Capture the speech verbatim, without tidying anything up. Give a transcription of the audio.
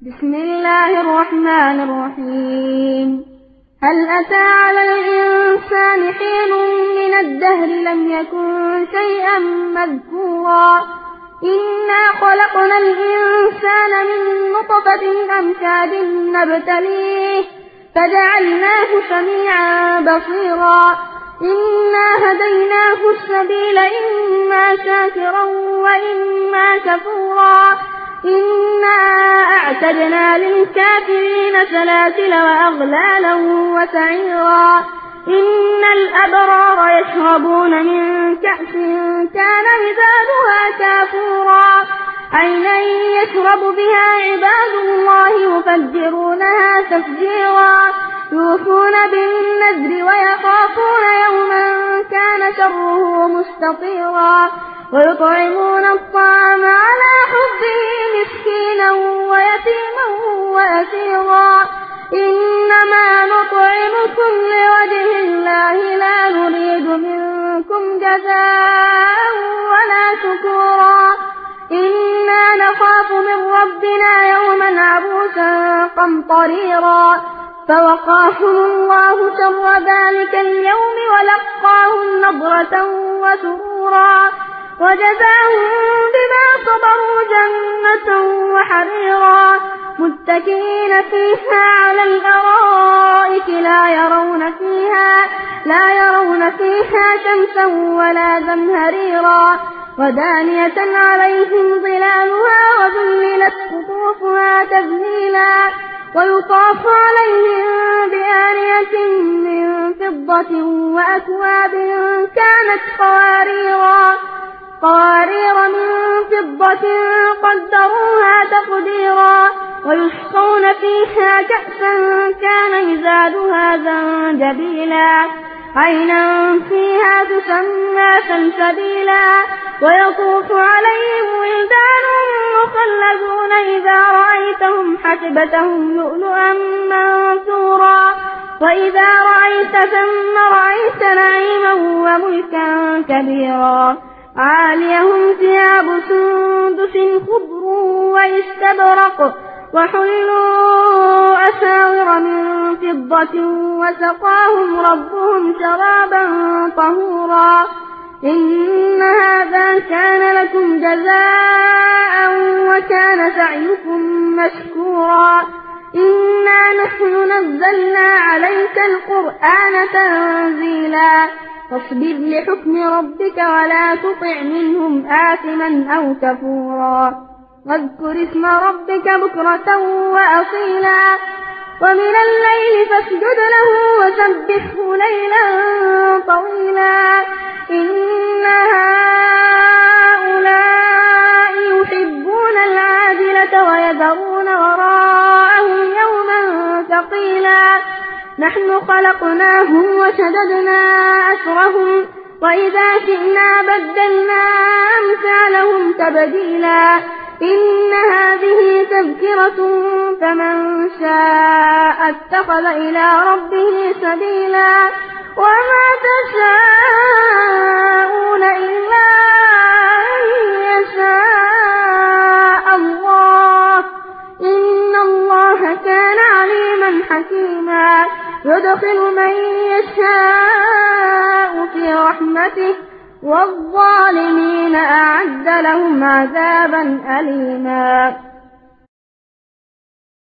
بسم الله الرحمن الرحيم. هل أتى على الإنسان حين من الدهر لم يكن شيئا مذكورا إنا خلقنا الإنسان من نطفة أمشاج نبتليه فجعلناه سميعا بصيرا إنا هديناه السبيل إما شاكرا وإما كفورا إنا أعتدنا للكافرين سلاسل وأغلالا وسعيرا إن الأبرار يشربون من كأس كان مزاجها كافورا عينا يشرب بها عباد الله يفجرونها تفجيرا يوفون بالنذر ويخافون يوما كان شره مستطيرا ويطعمون الطعام على حبه مسكينا ويتيما وأسيرا إنما نطعمكم لوجه الله لا نريد منكم جزاء ولا شكورا إنا نخاف من ربنا يوما عبوسا قمطريرا فوقاهم الله شر ذلك اليوم ولقاهم نضرة وسرورا وجزاهم بما صبروا جنة وحريرا متكئين فيها على الأرائك لا يرون فيها لا يرون فيها شمسا ولا زمهريرا ودانية عليهم ظلالها وذللت قطوفها تذليلا ويطاف عليهم بآنية من فضة وأكواب كانت قواريرا قوارير من فضة قدروها تقديرا ويسقون فيها كأسا كان مزاجها زنجبيلا عينا فيها تسمى سلسبيلا ويطوف عليهم ولدان مخلدون إذا رأيتهم حسبتهم لؤلؤا منثورا وإذا رأيت ثم رأيت نعيما وملكا كبيرا عاليهم ثياب سندس خضر واستبرق وحلوا أساور من فضة وسقاهم ربهم شرابا طهورا إن هذا كان لكم جزاء وكان سعيكم مشكورا إنا نحن نزلنا عليك القرآن تنزيلا فاصبر لحكم ربك ولا تطع منهم آثما أو كفورا واذكر اسم ربك بكرة وأصيلا ومن الليل فاسجد له وسبحه ليلا طويلا إن هؤلاء يحبون العاجلة ويذرون وراءهم يوما ثقيلا نحن خلقناهم وشددنا أسرهم وإذا شئنا بدلنا أمثالهم تبديلا إن هذه تذكرة فمن شاء اتخذ إلى ربه سبيلا وما تشاءون إلا أن يشاء الله إن الله كان عليما حكيما يدخل من يشاء في رحمته والظالمين أعد لهم عذابا أليما.